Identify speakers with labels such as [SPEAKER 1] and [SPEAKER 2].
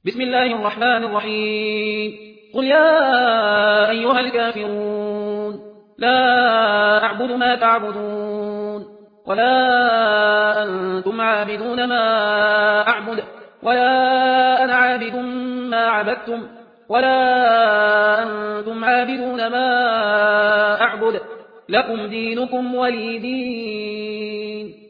[SPEAKER 1] بسم الله الرحمن الرحيم قل يا أيها الكافرون لا أعبد ما تعبدون ولا أنتم عابدون ما أعبد ولا أنا عابد ما عبدتم ولا أنتم عابدون ما أعبد لكم دينكم ولي دين.